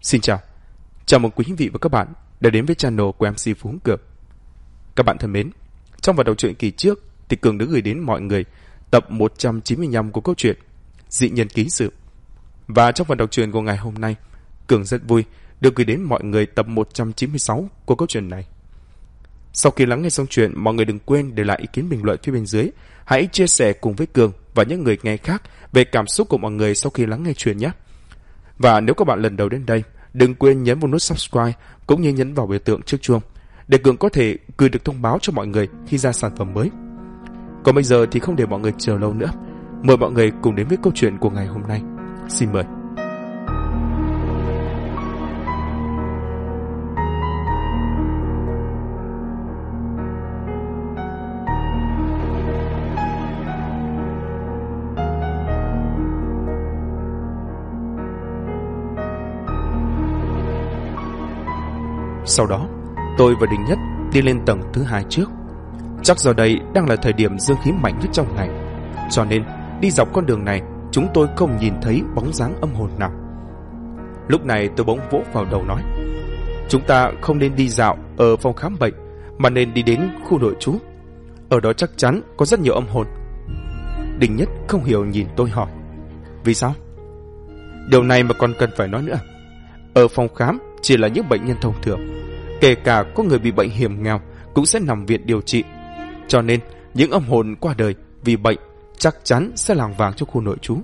Xin chào mừng quý vị và các bạn đã đến với channel của MC Phú Cường. Các bạn thân mến, trong phần đầu truyện kỳ trước thì Cường đã gửi đến mọi người tập 195 của câu chuyện Dị Nhân Ký Sự. Và trong phần đọc truyện của ngày hôm nay, Cường rất vui được gửi đến mọi người tập 196 của câu chuyện này. Sau khi lắng nghe xong chuyện, mọi người đừng quên để lại ý kiến bình luận phía bên dưới. Hãy chia sẻ cùng với Cường và những người nghe khác về cảm xúc của mọi người sau khi lắng nghe chuyện nhé. Và nếu các bạn lần đầu đến đây, đừng quên nhấn vào nút subscribe cũng như nhấn vào biểu tượng chiếc chuông để Cường có thể gửi được thông báo cho mọi người khi ra sản phẩm mới. Còn bây giờ thì không để mọi người chờ lâu nữa, mời mọi người cùng đến với câu chuyện của ngày hôm nay. Xin mời. Sau đó, tôi và Đình Nhất đi lên tầng thứ 2 trước. Chắc giờ đây đang là thời điểm dương khí mạnh nhất trong ngày, cho nên đi dọc con đường này chúng tôi không nhìn thấy bóng dáng âm hồn nào. Lúc này tôi bỗng vỗ vào đầu nói: chúng ta không nên đi dạo ở phòng khám bệnh, mà nên đi đến khu nội trú. Ở đó chắc chắn có rất nhiều âm hồn. Đình Nhất không hiểu nhìn tôi hỏi: vì sao? Điều này mà còn cần phải nói nữa. Ở phòng khám chỉ là những bệnh nhân thông thường, kể cả có người bị bệnh hiểm nghèo cũng sẽ nằm viện điều trị. Cho nên những âm hồn qua đời vì bệnh chắc chắn sẽ làng vàng cho khu nội trú.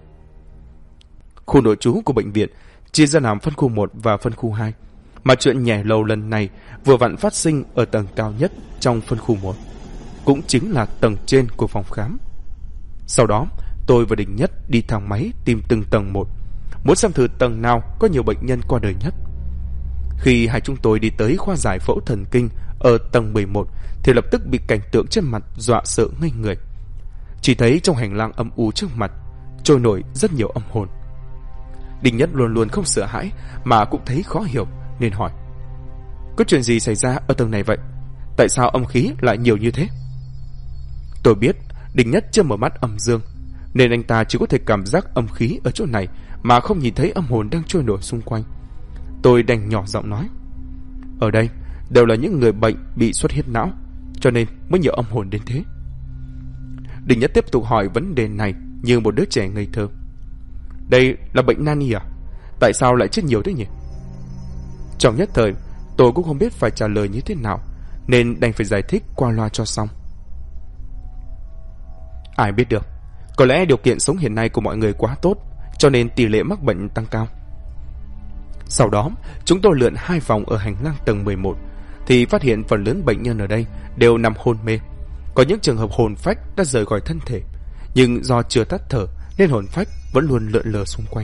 Khu nội trú của bệnh viện chia ra làm phân khu 1 và phân khu 2, mà chuyện nhảy lầu lần này vừa vặn phát sinh ở tầng cao nhất trong phân khu 1, cũng chính là tầng trên của phòng khám. Sau đó tôi và Đình Nhất đi thang máy tìm từng tầng một, muốn xem thử tầng nào có nhiều bệnh nhân qua đời nhất. Khi hai chúng tôi đi tới khoa giải phẫu thần kinh ở tầng 11 thì lập tức bị cảnh tượng trên mặt dọa sợ ngây người. Chỉ thấy trong hành lang âm u trước mặt trôi nổi rất nhiều âm hồn. Đình Nhất luôn luôn không sợ hãi mà cũng thấy khó hiểu nên hỏi: có chuyện gì xảy ra ở tầng này vậy? Tại sao âm khí lại nhiều như thế? Tôi biết Đình Nhất chưa mở mắt âm dương, nên anh ta chỉ có thể cảm giác âm khí ở chỗ này mà không nhìn thấy âm hồn đang trôi nổi xung quanh. Tôi đành nhỏ giọng nói: ở đây đều là những người bệnh bị xuất huyết não, cho nên mới nhiều âm hồn đến thế. Đình Nhất tiếp tục hỏi vấn đề này như một đứa trẻ ngây thơ: đây là bệnh nan y à? Tại sao lại chết nhiều thế nhỉ? Trong nhất thời tôi cũng không biết phải trả lời như thế nào, nên đành phải giải thích qua loa cho xong. Ai biết được, có lẽ điều kiện sống hiện nay của mọi người quá tốt, cho nên tỷ lệ mắc bệnh tăng cao. Sau đó chúng tôi lượn 2 vòng ở hành lang tầng 11 thì phát hiện phần lớn bệnh nhân ở đây đều nằm hôn mê. Có những trường hợp hồn phách đã rời khỏi thân thể, nhưng do chưa tắt thở nên hồn phách vẫn luôn lượn lờ xung quanh.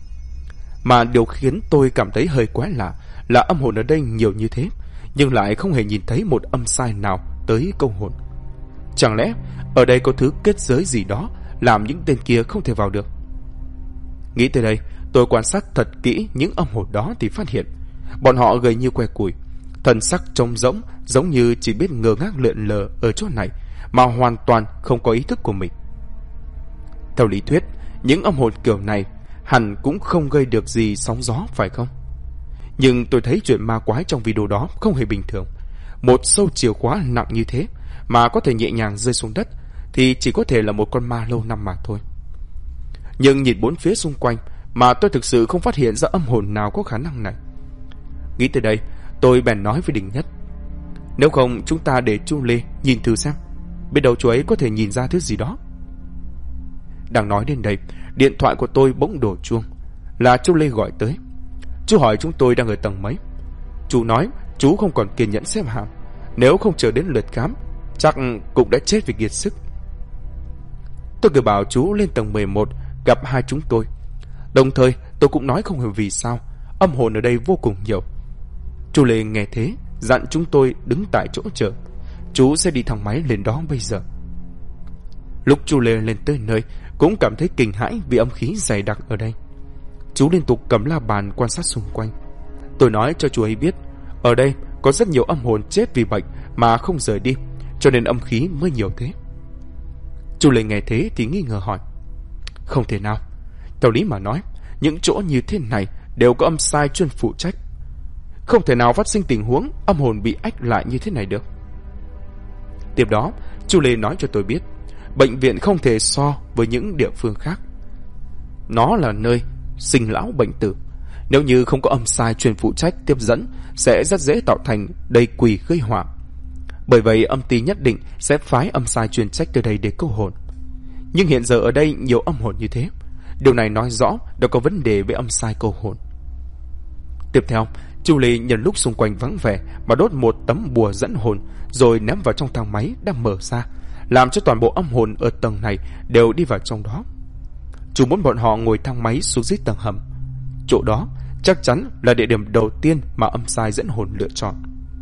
Mà điều khiến tôi cảm thấy hơi quái lạ là âm hồn ở đây nhiều như thế, nhưng lại không hề nhìn thấy một âm sai nào tới câu hồn. Chẳng lẽ ở đây có thứ kết giới gì đó làm những tên kia không thể vào được? Nghĩ tới đây, tôi quan sát thật kỹ những âm hồn đó thì phát hiện bọn họ gầy như que củi, thân sắc trông rỗng, giống như chỉ biết ngơ ngác lượn lờ ở chỗ này mà hoàn toàn không có ý thức của mình. Theo lý thuyết, những âm hồn kiểu này hẳn cũng không gây được gì sóng gió, phải không? Nhưng tôi thấy chuyện ma quái trong video đó không hề bình thường. Một sâu chìa khóa nặng như thế mà có thể nhẹ nhàng rơi xuống đất thì chỉ có thể là một con ma lâu năm mà thôi. Nhưng nhìn bốn phía xung quanh mà tôi thực sự không phát hiện ra âm hồn nào có khả năng này. Nghĩ tới đây, tôi bèn nói với Đình Nhất: nếu không chúng ta để chú Lê nhìn thử xem, biết đâu chú ấy có thể nhìn ra thứ gì đó. Đang nói đến đây, điện thoại của tôi bỗng đổ chuông. Là chú Lê gọi tới. Chú hỏi chúng tôi đang ở tầng mấy. Chú nói chú không còn kiên nhẫn xếp hàng, nếu không chờ đến lượt khám chắc cũng đã chết vì kiệt sức. Tôi cứ bảo chú lên tầng 11 gặp hai chúng tôi. Đồng thời tôi cũng nói không hiểu vì sao âm hồn ở đây vô cùng nhiều. Chú Lê nghe thế dặn chúng tôi đứng tại chỗ chờ, chú sẽ đi thang máy lên đó bây giờ. Lúc chú Lê lên tới nơi cũng cảm thấy kinh hãi vì âm khí dày đặc ở đây. Chú liên tục cầm la bàn quan sát xung quanh. Tôi nói cho chú ấy biết ở đây có rất nhiều âm hồn chết vì bệnh mà không rời đi, cho nên âm khí mới nhiều thế. Chú Lê nghe thế thì nghi ngờ hỏi: không thể nào, theo lý mà nói những chỗ như thế này đều có âm sai chuyên phụ trách. Không thể nào phát sinh tình huống âm hồn bị ách lại như thế này được. Tiếp đó, chú Lê nói cho tôi biết, bệnh viện không thể so với những địa phương khác. Nó là nơi sinh lão bệnh tử. Nếu như không có âm sai chuyên phụ trách tiếp dẫn, sẽ rất dễ tạo thành đầy quỷ gây họa. Bởi vậy âm ty nhất định sẽ phái âm sai chuyên trách tới đây để câu hồn. Nhưng hiện giờ ở đây nhiều âm hồn như thế, điều này nói rõ đã có vấn đề với âm sai câu hồn. Tiếp theo, chú Lê nhân lúc xung quanh vắng vẻ mà đốt một tấm bùa dẫn hồn, rồi ném vào trong thang máy đang mở ra, làm cho toàn bộ âm hồn ở tầng này đều đi vào trong đó. Chú muốn bọn họ ngồi thang máy xuống dưới tầng hầm. Chỗ đó chắc chắn là địa điểm đầu tiên mà âm sai dẫn hồn lựa chọn.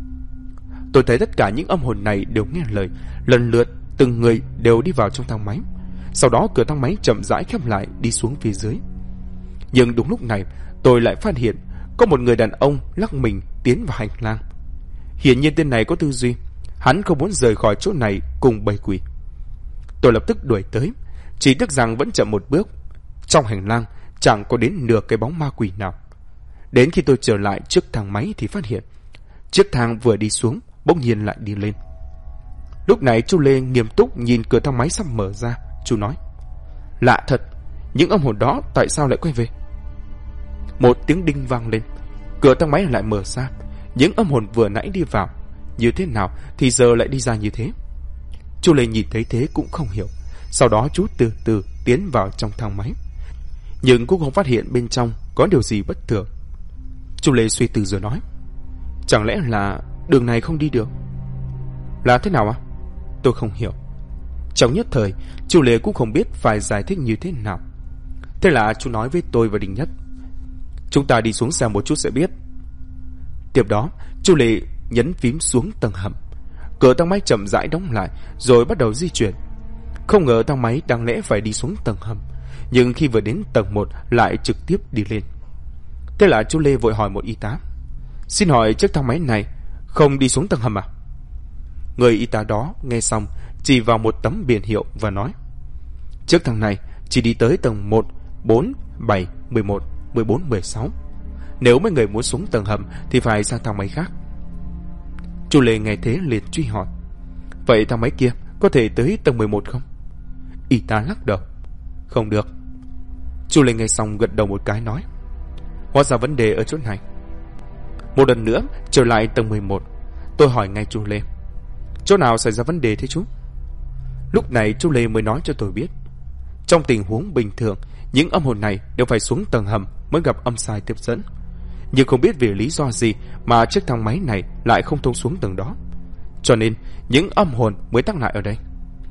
Tôi thấy tất cả những âm hồn này đều nghe lời, lần lượt từng người đều đi vào trong thang máy. Sau đó cửa thang máy chậm rãi khép lại, đi xuống phía dưới. Nhưng đúng lúc này tôi lại phát hiện có một người đàn ông lắc mình tiến vào hành lang. Hiển nhiên tên này có tư duy, hắn không muốn rời khỏi chỗ này cùng bầy quỷ. Tôi lập tức đuổi tới, chỉ tiếc rằng vẫn chậm một bước. Trong hành lang chẳng có đến nửa cái bóng ma quỷ nào. Đến khi tôi trở lại trước thang máy thì phát hiện chiếc thang vừa đi xuống bỗng nhiên lại đi lên. Lúc này chú Lê nghiêm túc nhìn cửa thang máy sắp mở ra. Chú nói, lạ thật, những âm hồn đó tại sao lại quay về? Một tiếng đinh vang lên, cửa thang máy lại mở ra. Những âm hồn vừa nãy đi vào như thế nào thì giờ lại đi ra như thế. Chú Lê nhìn thấy thế cũng không hiểu. Sau đó chú từ từ tiến vào trong thang máy, nhưng cũng không phát hiện bên trong có điều gì bất thường. Chú Lê suy tư rồi nói, chẳng lẽ là đường này không đi được? Là thế nào ạ? Tôi không hiểu. Trong nhất thời, chú Lê cũng không biết phải giải thích như thế nào. Thế là chú nói với tôi và Đình Nhất, chúng ta đi xuống xem một chút sẽ biết. Tiếp đó, chú Lê nhấn phím xuống tầng hầm. Cửa thang máy chậm rãi đóng lại, rồi bắt đầu di chuyển. Không ngờ thang máy đáng lẽ phải đi xuống tầng hầm, nhưng khi vừa đến tầng 1 lại trực tiếp đi lên. Thế là chú Lê vội hỏi một y tá, xin hỏi chiếc thang máy này không đi xuống tầng hầm à? Người y tá đó nghe xong chỉ vào một tấm biển hiệu và nói, chiếc thang này chỉ đi tới tầng 1, 4, 7, 11, 14, 16. Nếu mấy người muốn xuống tầng hầm thì phải ra thang máy khác. Chú Lê nghe thế liền truy hỏi, vậy thang máy kia có thể tới tầng 11 không? Y tá lắc đầu, không được. Chú Lê nghe xong gật đầu một cái nói, hóa ra vấn đề ở chỗ này. Một lần nữa trở lại tầng 11, tôi hỏi ngay chú Lê, chỗ nào xảy ra vấn đề thế chú? Lúc này chú Lê mới nói cho tôi biết, trong tình huống bình thường, những âm hồn này đều phải xuống tầng hầm mới gặp âm sai tiếp dẫn. Nhưng không biết vì lý do gì mà chiếc thang máy này lại không thông xuống tầng đó, cho nên những âm hồn mới tắc lại ở đây.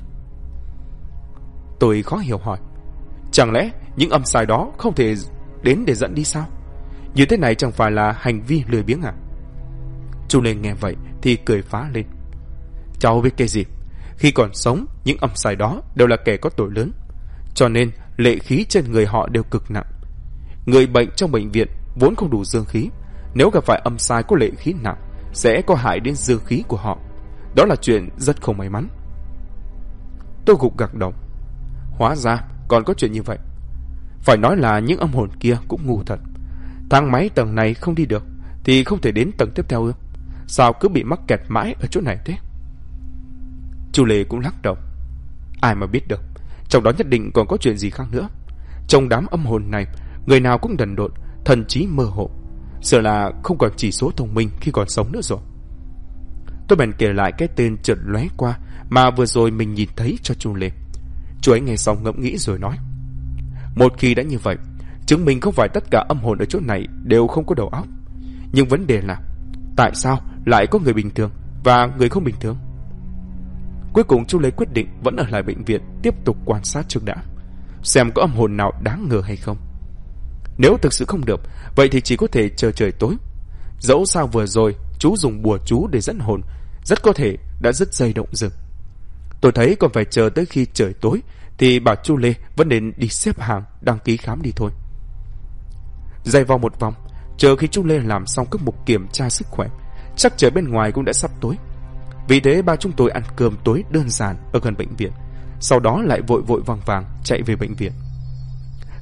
Tôi khó hiểu hỏi, chẳng lẽ những âm sai đó không thể đến để dẫn đi sao? Như thế này chẳng phải là hành vi lười biếng à? Chú Lê nghe vậy thì cười phá lên, cháu biết cái gì? Khi còn sống, những âm sai đó đều là kẻ có tội lớn, cho nên lệ khí trên người họ đều cực nặng. Người bệnh trong bệnh viện vốn không đủ dương khí, nếu gặp phải âm sai có lệ khí nặng sẽ có hại đến dương khí của họ. Đó là chuyện rất không may mắn. Tôi gục gặc đầu, hóa ra còn có chuyện như vậy. Phải nói là những âm hồn kia cũng ngu thật. Thang máy tầng này không đi được thì không thể đến tầng tiếp theo ư? Sao cứ bị mắc kẹt mãi ở chỗ này thế? Chú Lê cũng lắc đầu, ai mà biết được, trong đó nhất định còn có chuyện gì khác nữa. Trong đám âm hồn này, người nào cũng đần độn, thần trí mơ hồ, sợ là không còn chỉ số thông minh khi còn sống nữa rồi. Tôi bèn kể lại cái tên chợt lóe qua mà vừa rồi mình nhìn thấy cho chú Lê. Chú ấy nghe xong ngẫm nghĩ rồi nói, một khi đã như vậy, chứng minh không phải tất cả âm hồn ở chỗ này đều không có đầu óc. Nhưng vấn đề là, tại sao lại có người bình thường và người không bình thường? Cuối cùng chú Lê quyết định vẫn ở lại bệnh viện tiếp tục quan sát trước đã, xem có âm hồn nào đáng ngờ hay không. Nếu thực sự không được, vậy thì chỉ có thể chờ trời tối. Dẫu sao vừa rồi chú dùng bùa chú để dẫn hồn, rất có thể đã dứt dây động rừng. Tôi thấy còn phải chờ tới khi trời tối thì bảo chú Lê vẫn nên đi xếp hàng đăng ký khám đi thôi. Dày vòng một vòng, chờ khi chú Lê làm xong các mục kiểm tra sức khỏe, chắc trời bên ngoài cũng đã sắp tối. Vì thế ba chúng tôi ăn cơm tối đơn giản ở gần bệnh viện, sau đó lại vội vội vàng vàng chạy về bệnh viện.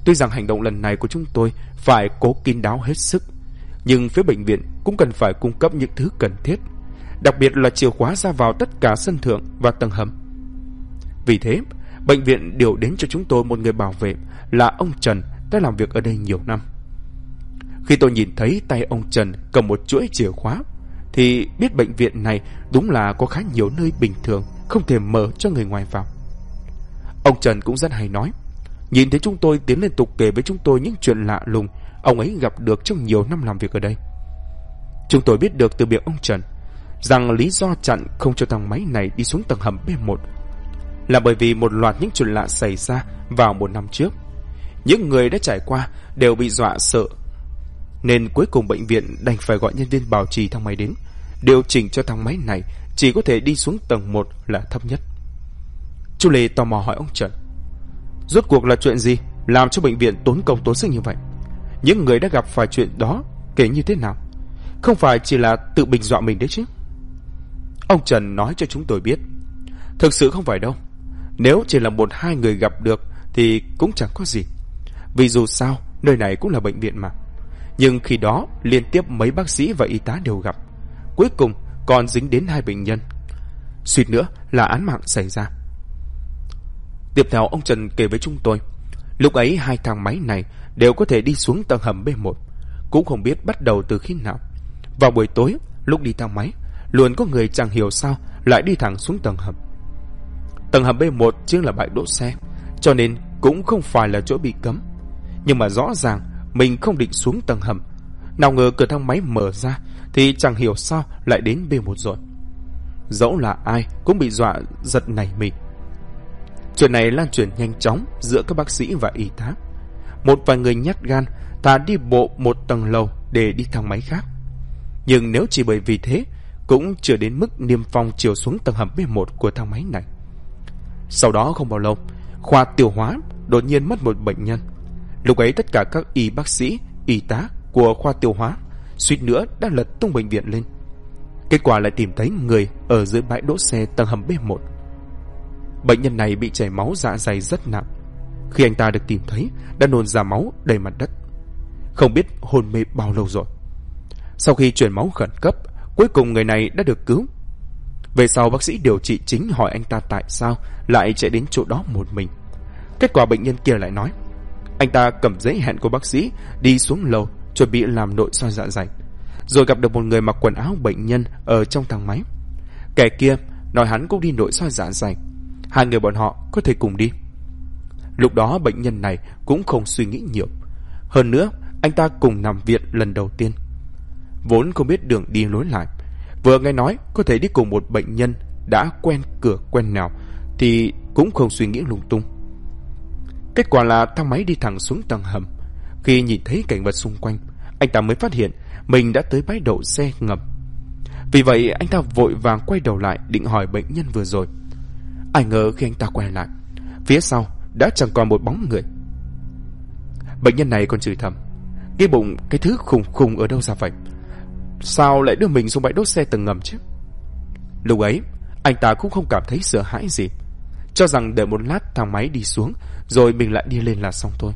Tuy rằng hành động lần này của chúng tôi phải cố kín đáo hết sức, nhưng phía bệnh viện cũng cần phải cung cấp những thứ cần thiết, đặc biệt là chìa khóa ra vào tất cả sân thượng và tầng hầm. Vì thế, bệnh viện điều đến cho chúng tôi một người bảo vệ là ông Trần đã làm việc ở đây nhiều năm. Khi tôi nhìn thấy tay ông Trần cầm một chuỗi chìa khóa thì biết bệnh viện này đúng là có khá nhiều nơi bình thường không thể mở cho người ngoài vào. Ông Trần cũng rất hay nói, nhìn thấy chúng tôi tiến lên tục kể với chúng tôi những chuyện lạ lùng ông ấy gặp được trong nhiều năm làm việc ở đây. Chúng tôi biết được từ miệng ông Trần rằng lý do chặn không cho thang máy này đi xuống tầng hầm B1 là bởi vì một loạt những chuyện lạ xảy ra vào một năm trước. Những người đã trải qua đều bị dọa sợ, nên cuối cùng bệnh viện đành phải gọi nhân viên bảo trì thang máy đến, điều chỉnh cho thang máy này chỉ có thể đi xuống tầng 1 là thấp nhất. Chú Lê tò mò hỏi ông Trần, rốt cuộc là chuyện gì làm cho bệnh viện tốn công tốn sức như vậy? Những người đã gặp phải chuyện đó kể như thế nào? Không phải chỉ là tự mình dọa mình đấy chứ? Ông Trần nói cho chúng tôi biết, thực sự không phải đâu. Nếu chỉ là 1-2 người gặp được thì cũng chẳng có gì, vì dù sao nơi này cũng là bệnh viện mà. Nhưng khi đó liên tiếp mấy bác sĩ và y tá đều gặp, cuối cùng còn dính đến 2 bệnh nhân, suýt nữa là án mạng xảy ra. Tiếp theo ông Trần kể với chúng tôi, lúc ấy 2 thang máy này đều có thể đi xuống tầng hầm B1, cũng không biết bắt đầu từ khi nào. Vào buổi tối lúc đi thang máy, luôn có người chẳng hiểu sao lại đi thẳng xuống tầng hầm. Tầng hầm B1 chính là bãi đỗ xe, cho nên cũng không phải là chỗ bị cấm. Nhưng mà rõ ràng mình không định xuống tầng hầm, nào ngờ cửa thang máy mở ra thì chẳng hiểu sao lại đến B1 rồi. Dẫu là ai cũng bị dọa giật nảy mình. Chuyện này lan truyền nhanh chóng giữa các bác sĩ và y tá. Một vài người nhát gan ta đi bộ một tầng lầu để đi thang máy khác. Nhưng nếu chỉ bởi vì thế, cũng chưa đến mức niêm phong chiều xuống tầng hầm B1 của thang máy này. Sau đó không bao lâu, khoa tiêu hóa đột nhiên mất một bệnh nhân. Lúc ấy tất cả các y bác sĩ, y tá của khoa tiêu hóa suýt nữa đã lật tung bệnh viện lên. Kết quả lại tìm thấy người ở dưới bãi đỗ xe tầng hầm B1. Bệnh nhân này bị chảy máu dạ dày rất nặng. Khi anh ta được tìm thấy đã nôn ra máu đầy mặt đất, không biết hôn mê bao lâu rồi. Sau khi truyền máu khẩn cấp, cuối cùng người này đã được cứu. Về sau bác sĩ điều trị chính hỏi anh ta tại sao lại chạy đến chỗ đó một mình. Kết quả bệnh nhân kia lại nói anh ta cầm giấy hẹn của bác sĩ đi xuống lầu chuẩn bị làm nội soi dạ dày, rồi gặp được một người mặc quần áo bệnh nhân ở trong thang máy. Kẻ kia nói hắn cũng đi nội soi dạ dày, 2 người bọn họ có thể cùng đi. Lúc đó bệnh nhân này cũng không suy nghĩ nhiều. Hơn nữa anh ta cùng nằm viện lần đầu tiên, vốn không biết đường đi lối lại. Vừa nghe nói có thể đi cùng một bệnh nhân đã quen cửa quen nẻo thì cũng không suy nghĩ lung tung. Kết quả là thang máy đi thẳng xuống tầng hầm. Khi nhìn thấy cảnh vật xung quanh, anh ta mới phát hiện mình đã tới bãi đậu xe ngầm. Vì vậy anh ta vội vàng quay đầu lại định hỏi bệnh nhân vừa rồi. Ai ngờ khi anh ta quay lại, phía sau đã chẳng còn một bóng người. Bệnh nhân này còn chửi thầm, cái bụng cái thứ khùng khùng ở đâu ra vậy? Sao lại đưa mình xuống bãi đỗ xe tầng ngầm chứ? Lúc ấy anh ta cũng không cảm thấy sợ hãi gì, cho rằng đợi một lát thang máy đi xuống rồi mình lại đi lên là xong thôi.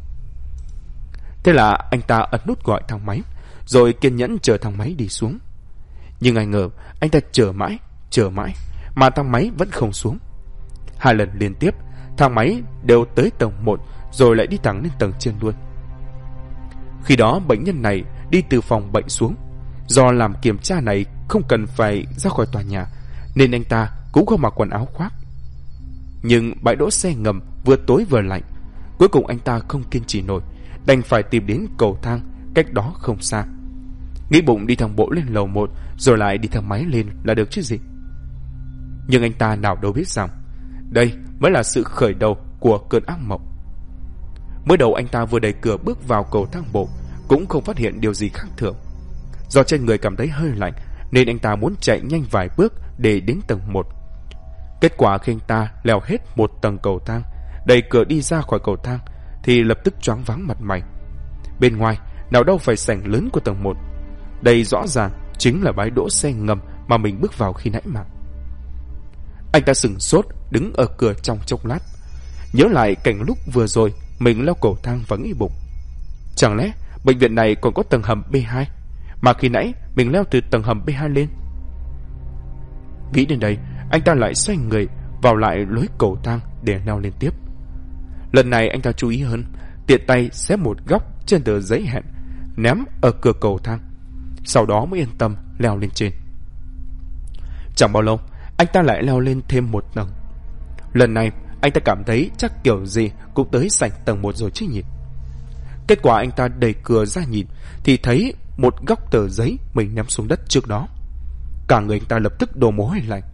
Thế là anh ta ấn nút gọi thang máy, rồi kiên nhẫn chờ thang máy đi xuống. Nhưng ai ngờ anh ta chờ mãi mà thang máy vẫn không xuống. 2 lần liên tiếp thang máy đều tới tầng 1 rồi lại đi thẳng lên tầng trên luôn. Khi đó bệnh nhân này đi từ phòng bệnh xuống. Do làm kiểm tra này không cần phải ra khỏi tòa nhà, nên anh ta cũng không mặc quần áo khoác. Nhưng bãi đỗ xe ngầm vừa tối vừa lạnh, cuối cùng anh ta không kiên trì nổi, đành phải tìm đến cầu thang cách đó không xa. Nghĩ bụng đi thang bộ lên lầu 1 rồi lại đi thang máy lên là được chứ gì. Nhưng anh ta nào đâu biết rằng đây mới là sự khởi đầu của cơn ác mộng. Mới đầu anh ta vừa đẩy cửa bước vào cầu thang bộ cũng không phát hiện điều gì khác thường. Do trên người cảm thấy hơi lạnh nên anh ta muốn chạy nhanh vài bước để đến tầng 1. Kết quả khi anh ta leo hết một tầng cầu thang, đẩy cửa đi ra khỏi cầu thang thì lập tức choáng váng mặt mày. Bên ngoài nào đâu phải sảnh lớn của tầng 1. Đây rõ ràng chính là bãi đỗ xe ngầm mà mình bước vào khi nãy mà. Anh ta sửng sốt đứng ở cửa trong chốc lát, nhớ lại cảnh lúc vừa rồi mình leo cầu thang và nghĩ bụng, chẳng lẽ bệnh viện này còn có tầng hầm B2 mà khi nãy mình leo từ tầng hầm B2 lên? Nghĩ đến đây, anh ta lại xoay người vào lại lối cầu thang để leo lên tiếp. Lần này anh ta chú ý hơn, tiện tay xé một góc trên tờ giấy hẹn ném ở cửa cầu thang, sau đó mới yên tâm leo lên trên. Chẳng bao lâu, anh ta lại leo lên thêm một tầng. Lần này anh ta cảm thấy chắc kiểu gì cũng tới sảnh tầng 1 rồi chứ nhỉ. Kết quả anh ta đẩy cửa ra nhìn thì thấy một góc tờ giấy mình ném xuống đất trước đó. Cả người anh ta lập tức đổ mồ hôi lạnh.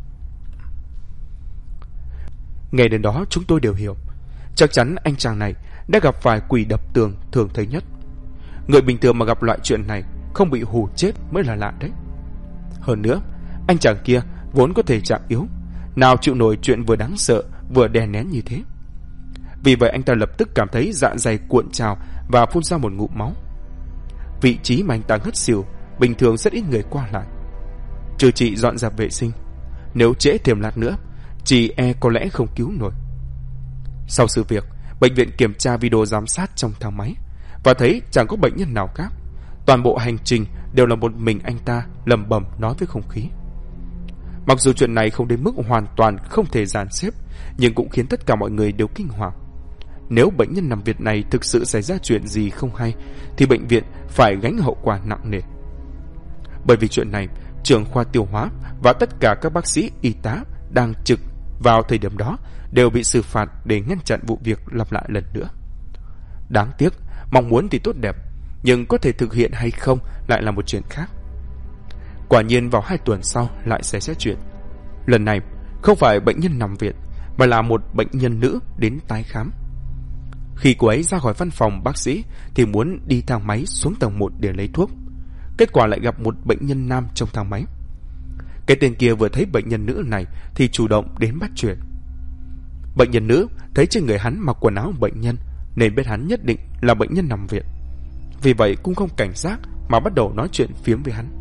Nghe đến đó chúng tôi đều hiểu, chắc chắn anh chàng này đã gặp phải quỷ đập tường thường thấy nhất. Người bình thường mà gặp loại chuyện này không bị hù chết mới là lạ đấy. Hơn nữa, anh chàng kia vốn có thể trạng yếu, nào chịu nổi chuyện vừa đáng sợ vừa đè nén như thế. Vì vậy anh ta lập tức cảm thấy dạ dày cuộn trào và phun ra một ngụm máu. Vị trí mà anh ta ngất xỉu bình thường rất ít người qua lại, trừ chị dọn dẹp vệ sinh. Nếu trễ thêm lát nữa, chị có lẽ không cứu nổi. Sau sự việc, bệnh viện kiểm tra video giám sát trong thang máy và thấy chẳng có bệnh nhân nào khác. Toàn bộ hành trình đều là một mình anh ta lẩm bẩm nói với không khí. Mặc dù chuyện này không đến mức hoàn toàn không thể dàn xếp, nhưng cũng khiến tất cả mọi người đều kinh hoàng. Nếu bệnh nhân nằm viện này thực sự xảy ra chuyện gì không hay thì bệnh viện phải gánh hậu quả nặng nề. Bởi vì chuyện này, trưởng khoa tiêu hóa và tất cả các bác sĩ y tá đang trực vào thời điểm đó đều bị xử phạt để ngăn chặn vụ việc lặp lại lần nữa. Đáng tiếc, mong muốn thì tốt đẹp, nhưng có thể thực hiện hay không lại là một chuyện khác. Quả nhiên vào 2 tuần sau lại xảy ra chuyện. Lần này không phải bệnh nhân nằm viện, mà là một bệnh nhân nữ đến tái khám. Khi cô ấy ra khỏi văn phòng bác sĩ thì muốn đi thang máy xuống tầng 1 để lấy thuốc. Kết quả lại gặp một bệnh nhân nam trong thang máy. Cái tên kia vừa thấy bệnh nhân nữ này thì chủ động đến bắt chuyện. Bệnh nhân nữ thấy trên người hắn mặc quần áo bệnh nhân nên biết hắn nhất định là bệnh nhân nằm viện. Vì vậy cũng không cảnh giác mà bắt đầu nói chuyện phiếm với hắn.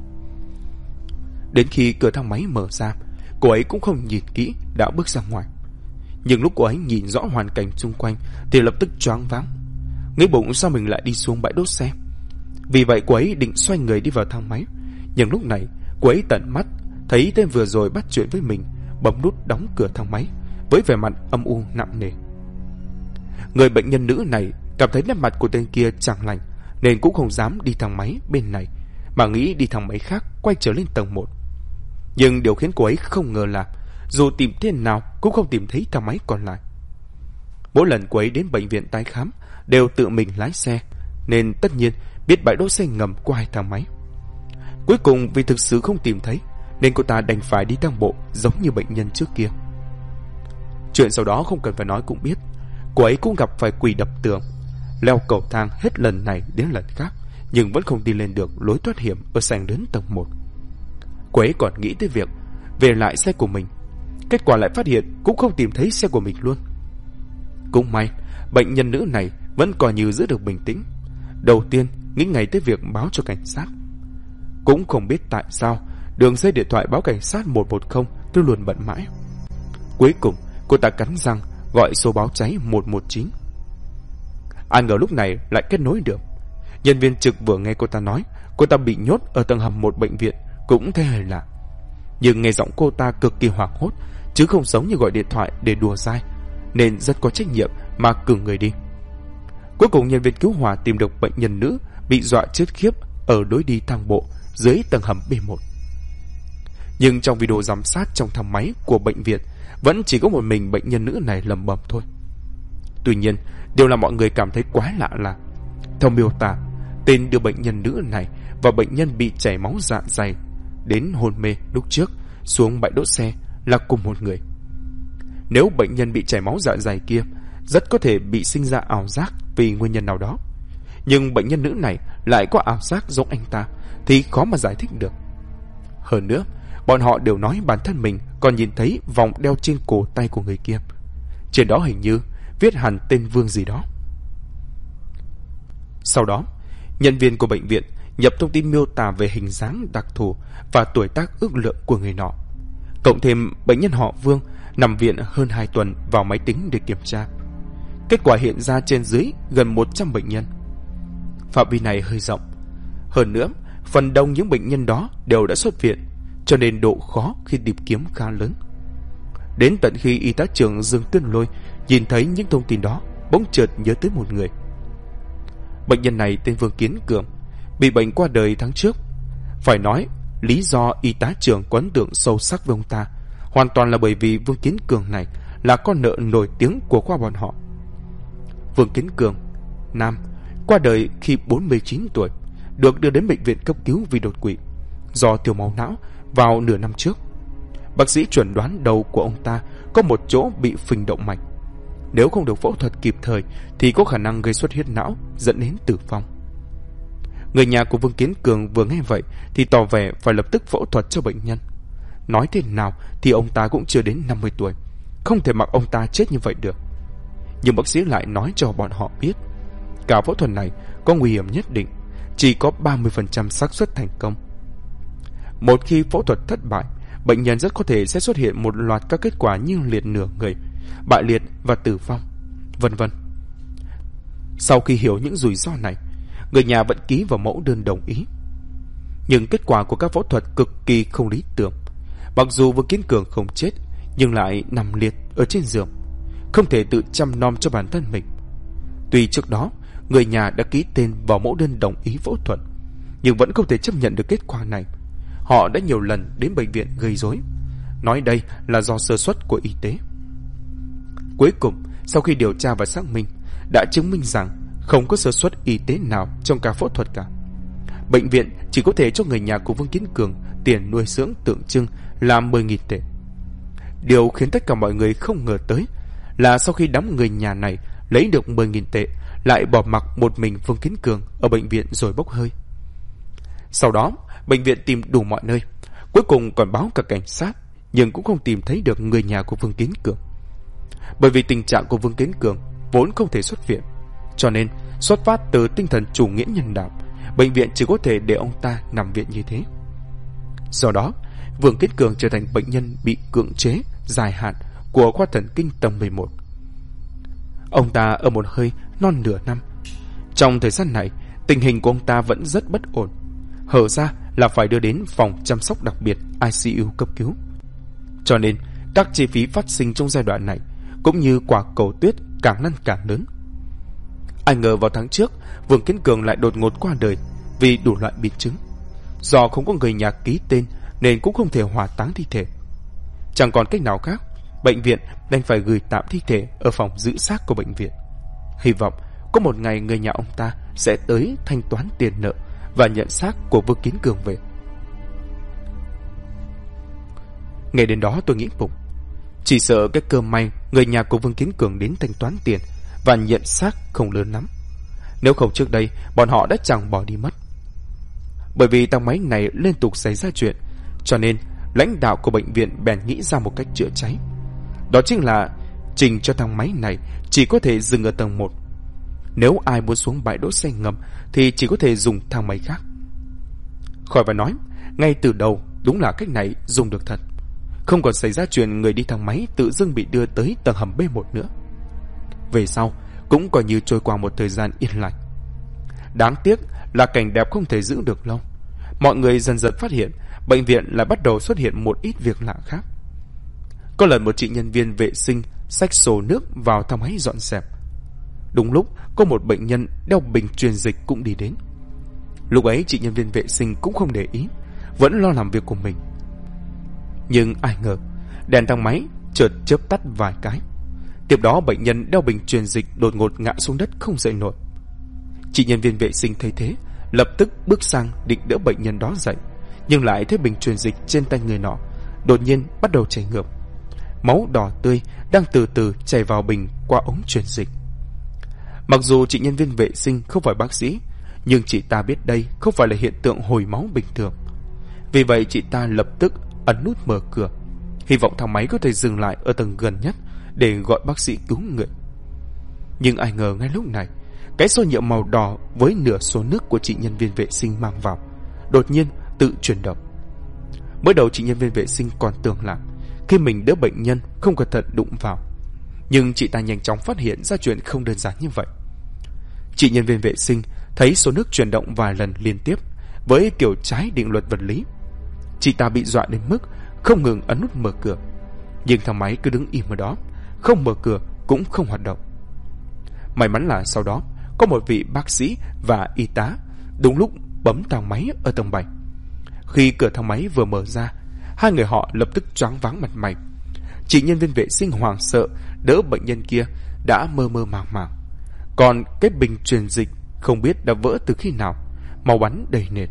Đến khi cửa thang máy mở ra, cô ấy cũng không nhìn kỹ đã bước ra ngoài. Nhưng lúc cô ấy nhìn rõ hoàn cảnh xung quanh thì lập tức choáng váng, nghĩ bụng sao mình lại đi xuống bãi đỗ xe. Vì vậy cô ấy định xoay người đi vào thang máy. Nhưng lúc này cô ấy tận mắt thấy tên vừa rồi bắt chuyện với mình bấm nút đóng cửa thang máy với vẻ mặt âm u nặng nề. Người bệnh nhân nữ này cảm thấy nét mặt của tên kia chẳng lành nên cũng không dám đi thang máy bên này, mà nghĩ đi thang máy khác quay trở lên tầng 1. Nhưng điều khiến cô ấy không ngờ là dù tìm thế nào cũng không tìm thấy thang máy còn lại. Mỗi lần cô ấy đến bệnh viện tái khám đều tự mình lái xe, nên tất nhiên biết bãi đỗ xe ngầm qua 2 thang máy. Cuối cùng vì thực sự không tìm thấy nên cô ta đành phải đi thang bộ giống như bệnh nhân trước kia. Chuyện sau đó không cần phải nói cũng biết, cô ấy cũng gặp phải quỷ đập tường, leo cầu thang hết lần này đến lần khác nhưng vẫn không đi lên được lối thoát hiểm ở sảnh lớn tầng 1. Cô ấy còn nghĩ tới việc về lại xe của mình, kết quả lại phát hiện cũng không tìm thấy xe của mình luôn. Cũng may bệnh nhân nữ này vẫn coi như giữ được bình tĩnh. Đầu tiên nghĩ ngay tới việc báo cho cảnh sát. Cũng không biết tại sao đường dây điện thoại báo cảnh sát 110 tôi luôn bận mãi. Cuối cùng cô ta cắn răng gọi số báo cháy 119. Ai ngờ lúc này lại kết nối được. Nhân viên trực vừa nghe cô ta nói cô ta bị nhốt ở tầng hầm 1 bệnh viện cũng thấy hơi lạ. Nhưng nghe giọng cô ta cực kỳ hoảng hốt, chứ không giống như gọi điện thoại để đùa dai, nên rất có trách nhiệm mà cử người đi. Cuối cùng nhân viên cứu hỏa tìm được bệnh nhân nữ bị dọa chết khiếp ở lối đi thang bộ dưới tầng hầm B1. Nhưng trong video giám sát trong thang máy của bệnh viện vẫn chỉ có một mình bệnh nhân nữ này lẩm bẩm thôi. Tuy nhiên, điều làm mọi người cảm thấy quá lạ là theo miêu tả, tên đưa bệnh nhân nữ này và bệnh nhân bị chảy máu dạ dày đến hôn mê lúc trước xuống bãi đỗ xe là cùng một người. Nếu bệnh nhân bị chảy máu dạ dày kia rất có thể bị sinh ra ảo giác vì nguyên nhân nào đó, nhưng bệnh nhân nữ này lại có ảo giác giống anh ta thì khó mà giải thích được. Hơn nữa, bọn họ đều nói bản thân mình còn nhìn thấy vòng đeo trên cổ tay của người kia. Trên đó hình như viết hẳn tên Vương gì đó. Sau đó, nhân viên của bệnh viện nhập thông tin miêu tả về hình dáng đặc thù và tuổi tác ước lượng của người nọ. Cộng thêm bệnh nhân họ Vương nằm viện hơn 2 tuần vào máy tính để kiểm tra. Kết quả hiện ra trên dưới gần 100 bệnh nhân. Phạm vi này hơi rộng. Hơn nữa, phần đông những bệnh nhân đó đều đã xuất viện, cho nên độ khó khi tìm kiếm khá lớn. Đến tận khi y tá trưởng Dương Tuyên Lôi nhìn thấy những thông tin đó, bỗng chợt nhớ tới một người. Bệnh nhân này tên Vương Kiến Cường, bị bệnh qua đời tháng trước. Phải nói, lý do y tá trưởng có ấn tượng sâu sắc với ông ta hoàn toàn là bởi vì Vương Kiến Cường này là con nợ nổi tiếng của khoa bọn họ. Vương Kiến Cường, nam, qua đời khi 49 tuổi, được đưa đến bệnh viện cấp cứu vì đột quỵ do thiếu máu não vào nửa năm trước. Bác sĩ chuẩn đoán đầu của ông ta có một chỗ bị phình động mạch. Nếu không được phẫu thuật kịp thời thì có khả năng gây xuất huyết não, dẫn đến tử vong. Người nhà của Vương Kiến Cường vừa nghe vậy thì tỏ vẻ phải lập tức phẫu thuật cho bệnh nhân. Nói thế nào thì ông ta cũng chưa đến 50 tuổi, không thể mặc ông ta chết như vậy được. Nhưng bác sĩ lại nói cho bọn họ biết, cả phẫu thuật này có nguy hiểm nhất định, chỉ có 30% xác suất thành công. Một khi phẫu thuật thất bại, bệnh nhân rất có thể sẽ xuất hiện một loạt các kết quả như liệt nửa người, bại liệt và tử vong, vân vân. Sau khi hiểu những rủi ro này, người nhà vẫn ký vào mẫu đơn đồng ý. Nhưng kết quả của các phẫu thuật cực kỳ không lý tưởng. Mặc dù Vương Kiến Cường không chết, nhưng lại nằm liệt ở trên giường, không thể tự chăm nom cho bản thân mình. Tuy trước đó người nhà đã ký tên vào mẫu đơn đồng ý phẫu thuật, nhưng vẫn không thể chấp nhận được kết quả này. Họ đã nhiều lần đến bệnh viện gây rối, nói đây là do sơ suất của y tế. Cuối cùng, sau khi điều tra và xác minh, đã chứng minh rằng không có sơ suất y tế nào trong ca phẫu thuật cả. Bệnh viện chỉ có thể cho người nhà của Vương Kiến Cường tiền nuôi dưỡng tượng trưng là 10.000 tệ. Điều khiến tất cả mọi người không ngờ tới là sau khi đám người nhà này lấy được 10.000 tệ, lại bỏ mặc một mình Vương Kiến Cường ở bệnh viện rồi bốc hơi. Sau đó, bệnh viện tìm đủ mọi nơi, cuối cùng còn báo cả cảnh sát, nhưng cũng không tìm thấy được người nhà của Vương Kiến Cường. Bởi vì tình trạng của Vương Kiến Cường vốn không thể xuất viện, cho nên xuất phát từ tinh thần chủ nghĩa nhân đạo, bệnh viện chỉ có thể để ông ta nằm viện như thế. Do đó, Vương Kiến Cường trở thành bệnh nhân bị cưỡng chế dài hạn của khoa thần kinh tầng 11. Ông ta ở một hơi non nửa năm. Trong thời gian này, tình hình của ông ta vẫn rất bất ổn. Hở ra là phải đưa đến phòng chăm sóc đặc biệt ICU cấp cứu. Cho nên, các chi phí phát sinh trong giai đoạn này, cũng như quả cầu tuyết càng lăn càng lớn. Ai ngờ vào tháng trước, Vương Kiến Cường lại đột ngột qua đời vì đủ loại biến chứng. Do không có người nhà ký tên nên cũng không thể hỏa táng thi thể. Chẳng còn cách nào khác, bệnh viện đành phải gửi tạm thi thể ở phòng giữ xác của bệnh viện. Hy vọng có một ngày người nhà ông ta sẽ tới thanh toán tiền nợ và nhận xác của Vương Kiến Cường về. Ngày đến đó tôi nghĩ bụng, chỉ sợ cái cơ may người nhà của Vương Kiến Cường đến thanh toán tiền và nhận xác không lớn lắm. Nếu không trước đây bọn họ đã chẳng bỏ đi mất. Bởi vì thang máy này liên tục xảy ra chuyện, cho nên lãnh đạo của bệnh viện bèn nghĩ ra một cách chữa cháy. Đó chính là trình cho thang máy này chỉ có thể dừng ở tầng 1. Nếu ai muốn xuống bãi đỗ xe ngầm thì chỉ có thể dùng thang máy khác. Khỏi phải nói, ngay từ đầu đúng là cách này dùng được thật. Không còn xảy ra chuyện người đi thang máy tự dưng bị đưa tới tầng hầm B1 nữa. Về sau cũng coi như trôi qua một thời gian yên lành. Đáng tiếc là cảnh đẹp không thể giữ được lâu. Mọi người dần dần phát hiện bệnh viện lại bắt đầu xuất hiện một ít việc lạ khác. Có lần một chị nhân viên vệ sinh xách xô nước vào thang máy dọn dẹp. Đúng lúc có một bệnh nhân đeo bình truyền dịch cũng đi đến. Lúc ấy chị nhân viên vệ sinh cũng không để ý, vẫn lo làm việc của mình. Nhưng ai ngờ đèn thang máy chợt chớp tắt vài cái. Tiếp đó bệnh nhân đeo bình truyền dịch đột ngột ngã xuống đất không dậy nổi. Chị nhân viên vệ sinh thấy thế, lập tức bước sang định đỡ bệnh nhân đó dậy, nhưng lại thấy bình truyền dịch trên tay người nọ đột nhiên bắt đầu chảy ngược. Máu đỏ tươi đang từ từ chảy vào bình qua ống truyền dịch. Mặc dù chị nhân viên vệ sinh không phải bác sĩ, nhưng chị ta biết đây không phải là hiện tượng hồi máu bình thường. Vì vậy chị ta lập tức ấn nút mở cửa, hy vọng thang máy có thể dừng lại ở tầng gần nhất để gọi bác sĩ cứu người. Nhưng ai ngờ ngay lúc này, cái xô nhựa màu đỏ với nửa số nước của chị nhân viên vệ sinh mang vào đột nhiên tự chuyển động. Mới đầu chị nhân viên vệ sinh còn tưởng là khi mình đỡ bệnh nhân không cẩn thận đụng vào, Nhưng chị ta nhanh chóng phát hiện ra chuyện không đơn giản như vậy. Chị nhân viên vệ sinh thấy số nước chuyển động vài lần liên tiếp với kiểu trái định luật vật lý. Chị ta bị dọa đến mức không ngừng ấn nút mở cửa, nhưng thang máy cứ đứng im ở đó, không mở cửa cũng không hoạt động. May mắn là sau đó có một vị bác sĩ và y tá đúng lúc bấm thang máy ở tầng 7. Khi cửa thang máy vừa mở ra, hai người họ lập tức choáng váng mặt mày. Chị nhân viên vệ sinh hoảng sợ đỡ bệnh nhân kia đã mơ mơ màng màng, còn cái bình truyền dịch không biết đã vỡ từ khi nào, máu bắn đầy nền.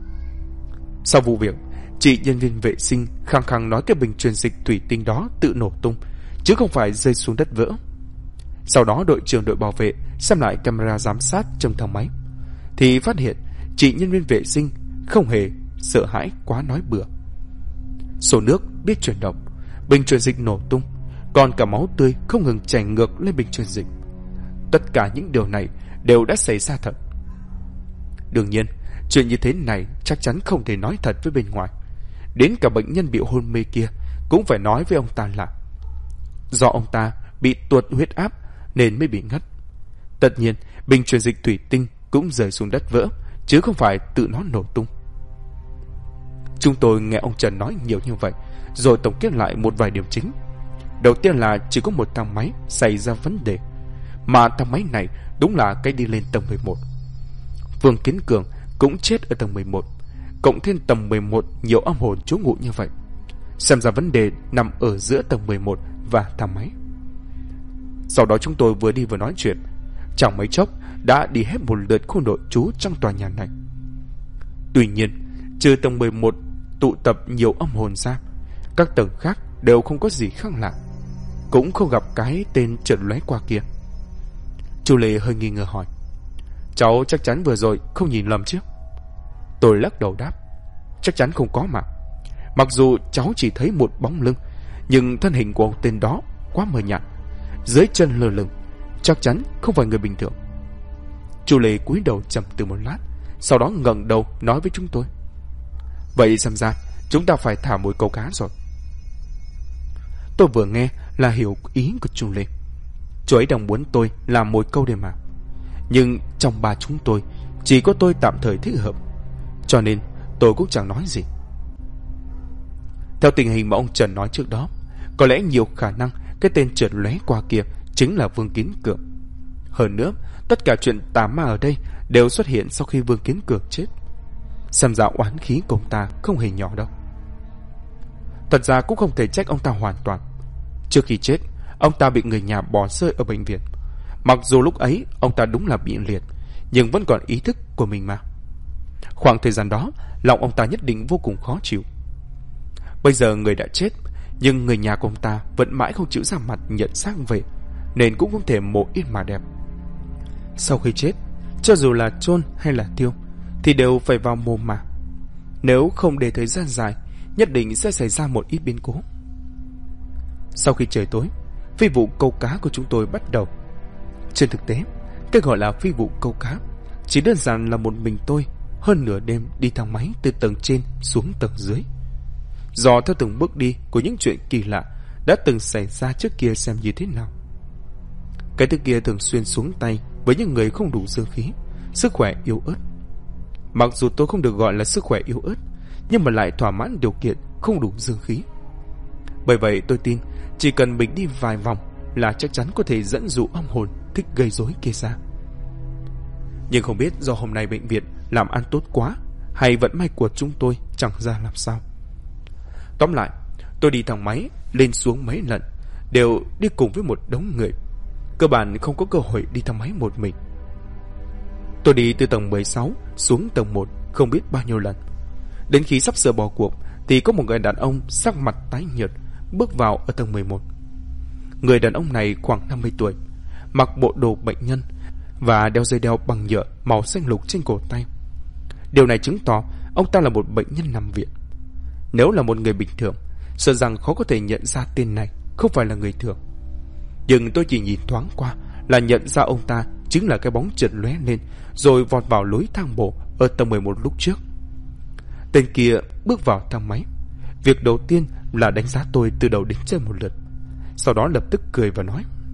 Sau vụ việc, chị nhân viên vệ sinh khăng khăng nói cái bình truyền dịch thủy tinh đó tự nổ tung, chứ không phải rơi xuống đất vỡ. Sau đó đội trưởng đội bảo vệ xem lại camera giám sát trong thang máy, thì phát hiện chị nhân viên vệ sinh không hề sợ hãi quá nói bừa. Số nước biết chuyển động, bình truyền dịch nổ tung, còn cả máu tươi không ngừng chảy ngược lên bình truyền dịch. Tất cả những điều này đều đã xảy ra thật. Đương nhiên, chuyện như thế này chắc chắn không thể nói thật với bên ngoài. Đến cả bệnh nhân bị hôn mê kia cũng phải nói với ông ta là do ông ta bị tuột huyết áp nên mới bị ngất. Tất nhiên, bình truyền dịch thủy tinh cũng rơi xuống đất vỡ, chứ không phải tự nó nổ tung. Chúng tôi nghe ông Trần nói nhiều như vậy, rồi tổng kết lại một vài điểm chính. Đầu tiên là chỉ có một thang máy xảy ra vấn đề, mà thang máy này đúng là cái đi lên tầng 11. Vương Kiến Cường cũng chết ở tầng 11, cộng thêm tầng 11 nhiều âm hồn trú ngụ như vậy. Xem ra vấn đề nằm ở giữa tầng 11 và thang máy. Sau đó chúng tôi vừa đi vừa nói chuyện, chẳng mấy chốc đã đi hết một lượt khu nội trú trong tòa nhà này. Tuy nhiên, trừ tầng 11 tụ tập nhiều âm hồn ra, các tầng khác đều không có gì khác lạ, cũng không gặp cái tên chợt lóe qua kia. Chu Lê hơi nghi ngờ hỏi: cháu chắc chắn vừa rồi không nhìn lầm chứ? Tôi lắc đầu đáp: chắc chắn không có mà. Mặc dù cháu chỉ thấy một bóng lưng, nhưng thân hình của ông tên đó quá mờ nhạt, dưới chân lơ lửng, chắc chắn không phải người bình thường. Chu Lê cúi đầu trầm tư một lát, sau đó ngẩng đầu nói với chúng tôi: vậy xem ra chúng ta phải thả mồi câu cá rồi. Tôi vừa nghe là hiểu ý của Chu Lê. Chú ấy đang muốn tôi làm mồi câu để mà. Nhưng trong ba chúng tôi, chỉ có tôi tạm thời thích hợp, cho nên tôi cũng chẳng nói gì. Theo tình hình mà ông Trần nói trước đó, có lẽ nhiều khả năng cái tên trượt lóe qua kia chính là Vương Kiến Cường. Hơn nữa, tất cả chuyện tà ma ở đây đều xuất hiện sau khi Vương Kiến Cường chết. Xem ra oán khí của ông ta không hề nhỏ đâu. Thật ra cũng không thể trách ông ta hoàn toàn. Trước khi chết, ông ta bị người nhà bỏ rơi ở bệnh viện. Mặc dù lúc ấy ông ta đúng là bị liệt, nhưng vẫn còn ý thức của mình mà. Khoảng thời gian đó, lòng ông ta nhất định vô cùng khó chịu. Bây giờ người đã chết, nhưng người nhà của ông ta vẫn mãi không chịu ra mặt nhận xác về, nên cũng không thể mộ yên mà đẹp. Sau khi chết, cho dù là chôn hay là tiêu, thì đều phải vào mồ mả. Nếu không để thời gian dài, nhất định sẽ xảy ra một ít biến cố. Sau khi trời tối, phi vụ câu cá của chúng tôi bắt đầu. Trên thực tế, cái gọi là phi vụ câu cá chỉ đơn giản là một mình tôi hơn nửa đêm đi thang máy từ tầng trên xuống tầng dưới. Dò theo từng bước đi của những chuyện kỳ lạ đã từng xảy ra trước kia xem như thế nào. Cái thứ kia thường xuyên xuống tay với những người không đủ dương khí, sức khỏe yếu ớt. Mặc dù tôi không được gọi là sức khỏe yếu ớt, nhưng mà lại thỏa mãn điều kiện không đủ dương khí. Bởi vậy tôi tin chỉ cần mình đi vài vòng là chắc chắn có thể dẫn dụ âm hồn thích gây rối kia ra. Nhưng không biết do hôm nay bệnh viện làm ăn tốt quá, hay vận may của chúng tôi chẳng ra làm sao. Tóm lại, tôi đi thang máy lên xuống mấy lần, đều đi cùng với một đống người. Cơ bản không có cơ hội đi thang máy một mình. Tôi đi từ tầng 16 xuống tầng 1 không biết bao nhiêu lần. Đến khi sắp sửa bỏ cuộc thì có một người đàn ông sắc mặt tái nhợt bước vào ở tầng 11. Người đàn ông này khoảng 50 tuổi, mặc bộ đồ bệnh nhân và đeo dây đeo bằng nhựa màu xanh lục trên cổ tay. Điều này chứng tỏ ông ta là một bệnh nhân nằm viện. Nếu là một người bình thường, sợ rằng khó có thể nhận ra tên này không phải là người thường. Nhưng tôi chỉ nhìn thoáng qua là nhận ra ông ta chính là cái bóng chợt lóe lên rồi vọt vào lối thang bộ ở tầng 11 lúc trước. Tên kia bước vào thang máy. Việc đầu tiên là đánh giá tôi từ đầu đến chân một lượt, sau đó lập tức cười và nói: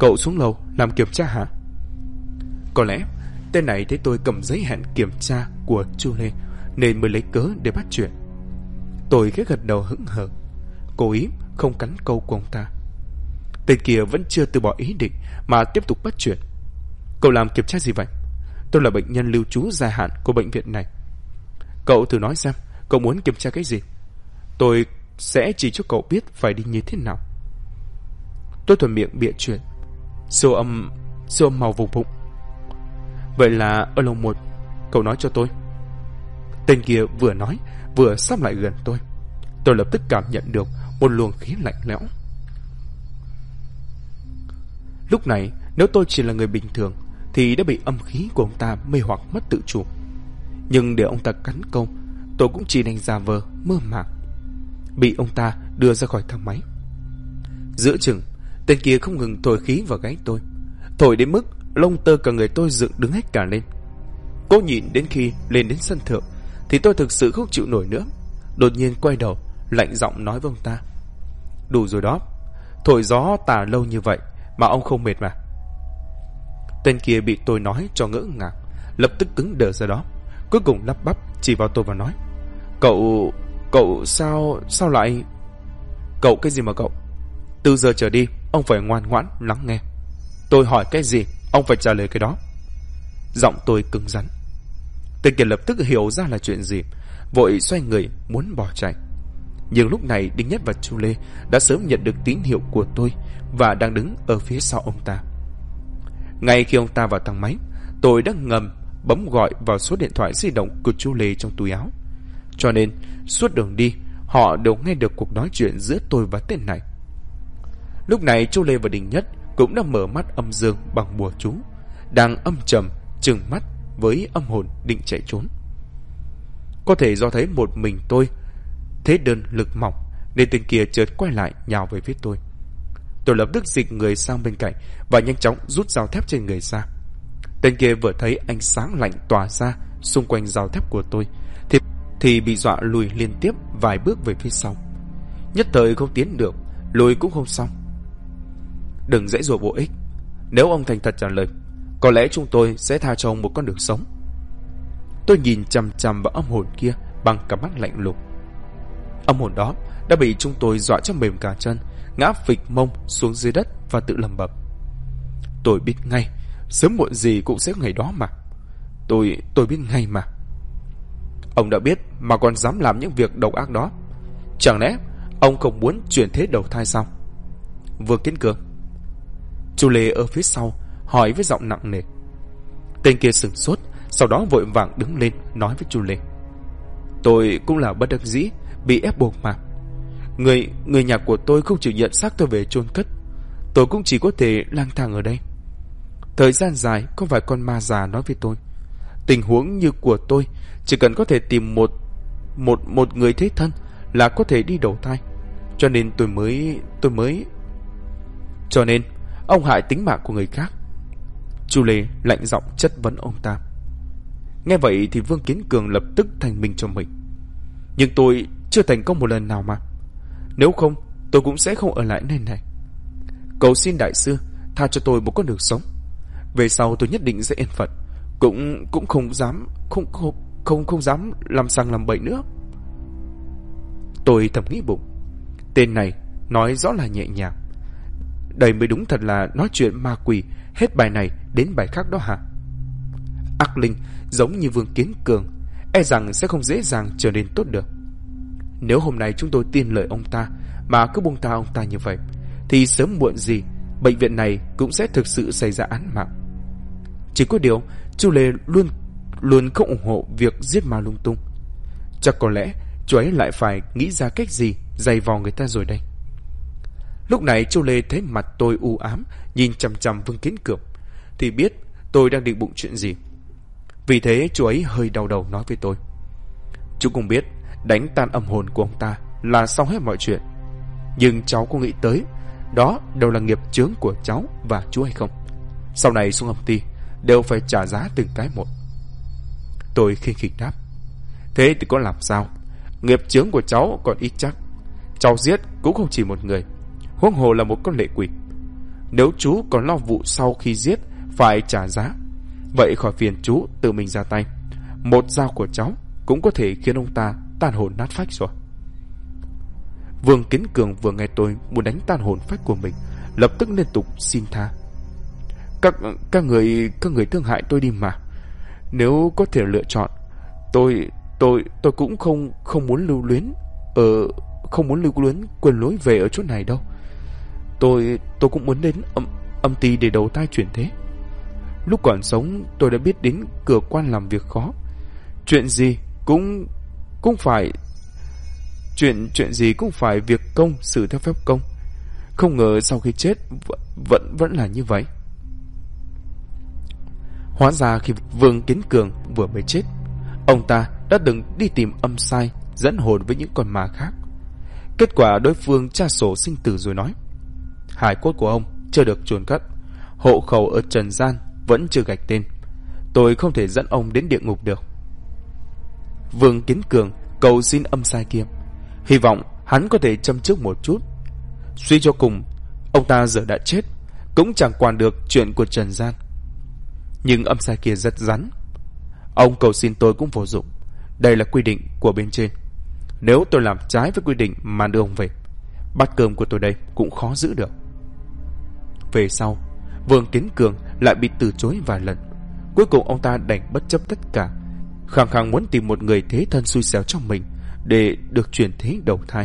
Cậu xuống lầu làm kiểm tra hả? Có lẽ tên này thấy tôi cầm giấy hẹn kiểm tra của Chu Lê nên mới lấy cớ để bắt chuyện. Tôi khẽ gật đầu hững hờ, cố ý không cắn câu của ông ta. Tên kia vẫn chưa từ bỏ ý định mà tiếp tục bắt chuyện. Cậu làm kiểm tra gì vậy? Tôi là bệnh nhân lưu trú dài hạn của bệnh viện này. Cậu thử nói xem, cậu muốn kiểm tra cái gì? Tôi sẽ chỉ cho cậu biết phải đi như thế nào. Tôi thuận miệng bịa chuyện. Siêu âm màu vùng bụng. Vậy là ở lồng 1, cậu nói cho tôi. Tên kia vừa nói vừa sắp lại gần tôi. Tôi lập tức cảm nhận được một luồng khí lạnh lẽo. Lúc này nếu tôi chỉ là người bình thường thì đã bị âm khí của ông ta mê hoặc mất tự chủ. Nhưng để ông ta cắn câu, tôi cũng chỉ đành giả vờ mơ màng. Bị ông ta đưa ra khỏi thang máy. Giữa chừng, tên kia không ngừng thổi khí vào gáy tôi, thổi đến mức lông tơ cả người tôi dựng đứng hết cả lên. Cô nhìn đến khi lên đến sân thượng thì tôi thực sự không chịu nổi nữa. Đột nhiên quay đầu, lạnh giọng nói với ông ta: Đủ rồi đó, thổi gió tà lâu như vậy mà ông không mệt mà. Tên kia bị tôi nói cho ngỡ ngàng, lập tức cứng đờ ra đó, cuối cùng lắp bắp chỉ vào tôi và nói: Cậu sao lại... Cậu cái gì mà cậu? Từ giờ trở đi ông phải ngoan ngoãn lắng nghe. Tôi hỏi cái gì ông phải trả lời cái đó. Giọng tôi cứng rắn. Tên kia lập tức hiểu ra là chuyện gì, vội xoay người muốn bỏ chạy. Nhưng lúc này Đinh Nhất và Chu Lê đã sớm nhận được tín hiệu của tôi và đang đứng ở phía sau ông ta. Ngay khi ông ta vào thang máy, tôi đã ngầm bấm gọi vào số điện thoại di động của Chu Lê trong túi áo. Cho nên suốt đường đi họ đều nghe được cuộc nói chuyện giữa tôi và tên này. Lúc này Chu Lê và Đinh Nhất cũng đã mở mắt âm dương bằng bùa chú, đang âm trầm trừng mắt với âm hồn định chạy trốn. Có thể do thấy một mình tôi thế đơn lực mỏng nên tên kia chợt quay lại nhào về phía tôi. Tôi lập tức dịch người sang bên cạnh và nhanh chóng rút dao thép trên người ra. Tên kia vừa thấy ánh sáng lạnh tỏa ra xung quanh dao thép của tôi thì bị dọa lùi liên tiếp vài bước về phía sau. Nhất thời không tiến được, lùi cũng không xong. Đừng dãy dụa vô ích. Nếu ông thành thật trả lời, có lẽ chúng tôi sẽ tha cho ông một con đường sống. Tôi nhìn chằm chằm vào âm hồn kia bằng cặp mắt lạnh lùng. Âm hồn đó đã bị chúng tôi dọa cho mềm cả chân, ngã phịch mông xuống dưới đất và tự lẩm bẩm: Tôi biết ngay, sớm muộn gì cũng sẽ ngày đó mà. Tôi biết ngay mà. Ông đã biết mà còn dám làm những việc độc ác đó. Chẳng lẽ ông không muốn chuyển thế đầu thai sao? Vương Kiến Cường. Chu Lê ở phía sau hỏi với giọng nặng nề. Tên kia sửng sốt, sau đó vội vàng đứng lên nói với Chu Lê: Tôi cũng là bất đắc dĩ, bị ép buộc mà. Người nhà của tôi không chịu nhận xác tôi về chôn cất. Tôi cũng chỉ có thể lang thang ở đây. Thời gian dài có vài con ma già nói với tôi, tình huống như của tôi chỉ cần có thể tìm một người thế thân là có thể đi đầu thai. Cho nên tôi mới Cho nên ông hại tính mạng của người khác. Chu Lê lạnh giọng chất vấn ông ta. Nghe vậy thì Vương Kiến Cường lập tức thành minh cho mình. Nhưng tôi chưa thành công một lần nào mà. Nếu không tôi cũng sẽ không ở lại nơi này. Cầu xin đại sư tha cho tôi một con đường sống. Về sau tôi nhất định sẽ yên phận, cũng không dám không dám làm sang làm bậy nữa. Tôi thầm nghĩ bụng, tên này nói rõ là nhẹ nhàng, đây mới đúng thật là nói chuyện ma quỷ hết bài này đến bài khác đó hả? Ác linh giống như Vương Kiến Cường e rằng sẽ không dễ dàng trở nên tốt được. Nếu hôm nay chúng tôi tin lời ông ta mà cứ buông tha ông ta như vậy thì sớm muộn gì bệnh viện này cũng sẽ thực sự xảy ra án mạng. Chỉ có điều Chu Lê luôn không ủng hộ việc giết ma lung tung. Chắc có lẽ chú ấy lại phải nghĩ ra cách gì giày vò người ta rồi đây. Lúc này Chu Lê thấy mặt tôi u ám, nhìn chằm chằm Vương Kiến Cường thì biết tôi đang định bụng chuyện gì. Vì thế chú ấy hơi đau đầu nói với tôi: Chú cũng biết đánh tan âm hồn của ông ta là xong hết mọi chuyện, nhưng cháu có nghĩ tới đó đều là nghiệp chướng của cháu và chú hay không? Sau này xuống âm ty đều phải trả giá từng cái một. Tôi khinh khỉnh đáp: Thế thì có làm sao? Nghiệp chướng của cháu còn ít chắc. Cháu giết cũng không chỉ một người, huống hồ là một con lệ quỷ. Nếu chú còn lo vụ sau khi giết phải trả giá, vậy khỏi phiền chú tự mình ra tay. Một dao của cháu cũng có thể khiến ông ta tan hồn nát phách rồi. Vương Kiến Cường vừa nghe tôi muốn đánh tan hồn phách của mình, lập tức liên tục xin tha. Các người thương hại tôi đi mà. Nếu có thể lựa chọn, tôi cũng không muốn lưu luyến quên lối về ở chỗ này đâu. Tôi cũng muốn đến âm ty để đầu thai chuyển thế. Lúc còn sống tôi đã biết đến cửa quan làm việc khó. Chuyện gì cũng phải việc công xử theo phép công. Không ngờ sau khi chết vẫn là như vậy. Hóa ra khi Vương Kiến Cường vừa mới chết, ông ta đã từng đi tìm âm sai dẫn hồn với những con ma khác. Kết quả đối phương tra sổ sinh tử rồi nói: hải cốt của ông chưa được chôn cất, hộ khẩu ở trần gian vẫn chưa gạch tên, tôi không thể dẫn ông đến địa ngục được. Vương Kiến Cường cầu xin âm sai kia, hy vọng hắn có thể châm chước một chút. Suy cho cùng, ông ta giờ đã chết, cũng chẳng quản được chuyện của trần gian. Nhưng âm sai kia rất rắn. Ông cầu xin tôi cũng vô dụng. Đây là quy định của bên trên. Nếu tôi làm trái với quy định mà đưa ông về, bát cơm của tôi đây cũng khó giữ được. Về sau, Vương Kiến Cường lại bị từ chối vài lần. Cuối cùng ông ta đành bất chấp tất cả, khăng khăng muốn tìm một người thế thân xui xẻo cho mình để được chuyển thế đầu thai.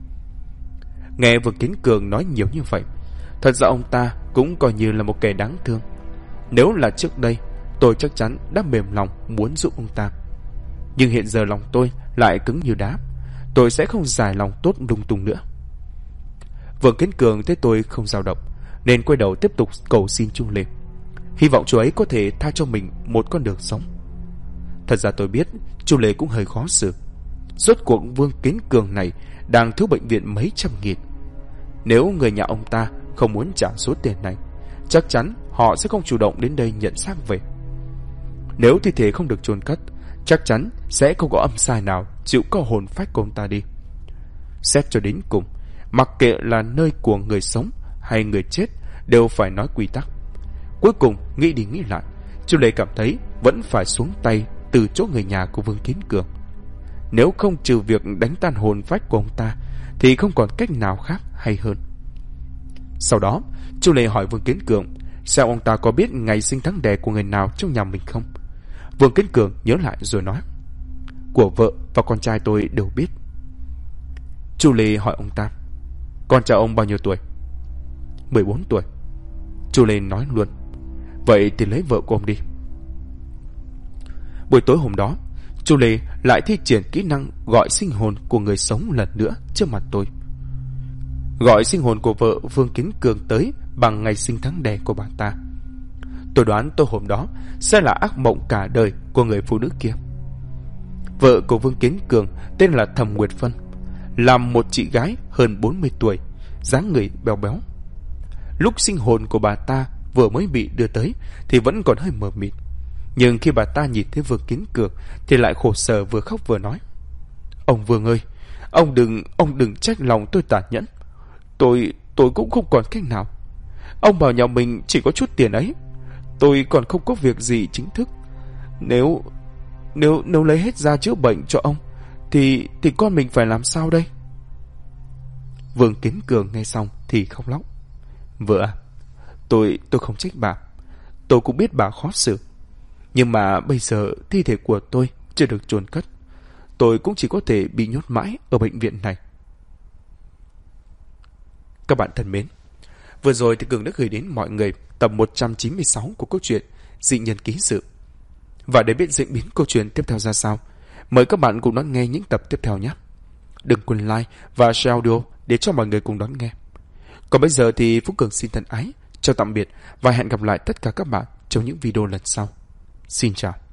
Nghe Vương Kiến Cường nói nhiều như vậy, thật ra ông ta cũng coi như là một kẻ đáng thương. Nếu là trước đây, tôi chắc chắn đã mềm lòng muốn giúp ông ta. Nhưng hiện giờ lòng tôi lại cứng như đá. Tôi sẽ không giải lòng tốt lung tung nữa. Vương Kiến Cường thấy tôi không dao động, nên quay đầu tiếp tục cầu xin Chu Lê, hy vọng chú ấy có thể tha cho mình một con đường sống. Thật ra tôi biết Chu Lê cũng hơi khó xử. Rốt cuộc Vương Kiến Cường này đang thiếu bệnh viện mấy trăm nghìn. Nếu người nhà ông ta không muốn trả số tiền này, chắc chắn họ sẽ không chủ động đến đây nhận xác về. Nếu thi thể không được chôn cất, chắc chắn sẽ không có âm sai nào chịu có hồn phách của ông ta đi. Xét cho đến cùng, mặc kệ là nơi của người sống hay người chết, đều phải nói quy tắc. Cuối cùng nghĩ đi nghĩ lại, Chu Lê cảm thấy vẫn phải xuống tay từ chỗ người nhà của Vương Kiến Cường. Nếu không trừ việc đánh tan hồn phách của ông ta, thì không còn cách nào khác hay hơn. Sau đó, Chu Lê hỏi Vương Kiến Cường xem ông ta có biết ngày sinh tháng đẻ của người nào trong nhà mình không. Vương Kiến Cường nhớ lại rồi nói: của vợ và con trai tôi đều biết. Chu Lê hỏi ông ta: con trai ông bao nhiêu tuổi? 14 tuổi. Chu Lê nói luôn: vậy thì lấy vợ của ông đi. Buổi tối hôm đó, Chu Lê lại thi triển kỹ năng gọi sinh hồn của người sống lần nữa trước mặt tôi. Gọi sinh hồn của vợ Vương Kiến Cường tới bằng ngày sinh tháng đẻ của bà ta. Tôi đoán tối hôm đó sẽ là ác mộng cả đời của người phụ nữ kia. Vợ của Vương Kiến Cường tên là Thẩm Nguyệt Vân, là một chị gái hơn 40 tuổi, dáng người béo béo. Lúc sinh hồn của bà ta vừa mới bị đưa tới thì vẫn còn hơi mờ mịt, nhưng khi bà ta nhìn thấy Vương Kiến Cường thì lại khổ sở, vừa khóc vừa nói: ông Vương ơi, ông đừng trách lòng tôi tàn nhẫn. Tôi cũng không còn cách nào. Ông bảo nhà mình chỉ có chút tiền ấy, tôi còn không có việc gì chính thức. Nếu lấy hết ra chữa bệnh cho ông thì con mình phải làm sao đây? Vương Kiến Cường nghe xong thì khóc lóc: vợ à, tôi không trách bà. Tôi cũng biết bà khó xử, nhưng mà bây giờ thi thể của tôi chưa được chôn cất, tôi cũng chỉ có thể bị nhốt mãi ở bệnh viện này. Các bạn thân mến, vừa rồi thì Cường đã gửi đến mọi người tập 196 của câu chuyện Dị Nhân Ký Sự. Và để biết diễn biến câu chuyện tiếp theo ra sao, mời các bạn cùng đón nghe những tập tiếp theo nhé. Đừng quên like và share audio để cho mọi người cùng đón nghe. Còn bây giờ thì Phúc Cường xin thân ái chào tạm biệt và hẹn gặp lại tất cả các bạn trong những video lần sau. Xin chào.